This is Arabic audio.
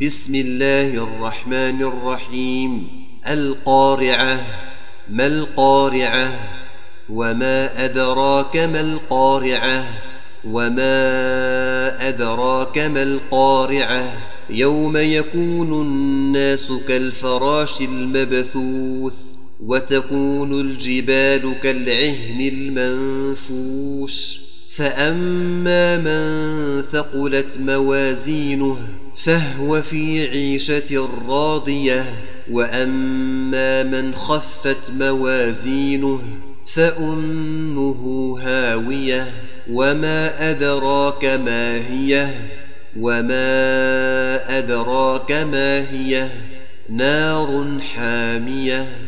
بسم الله الرحمن الرحيم. القارعة. ما القارعة؟ وما أدراك ما القارعة؟ وما أدراك ما القارعة؟ يوم يكون الناس كالفراش المبثوث وتكون الجبال كالعهن المنفوش فأما من ثقلت موازينه فهو في عيشة راضية وأما من خفت موازينه فأمه هاوية وما أدراك ما هي وما أدراك ما هي نار حامية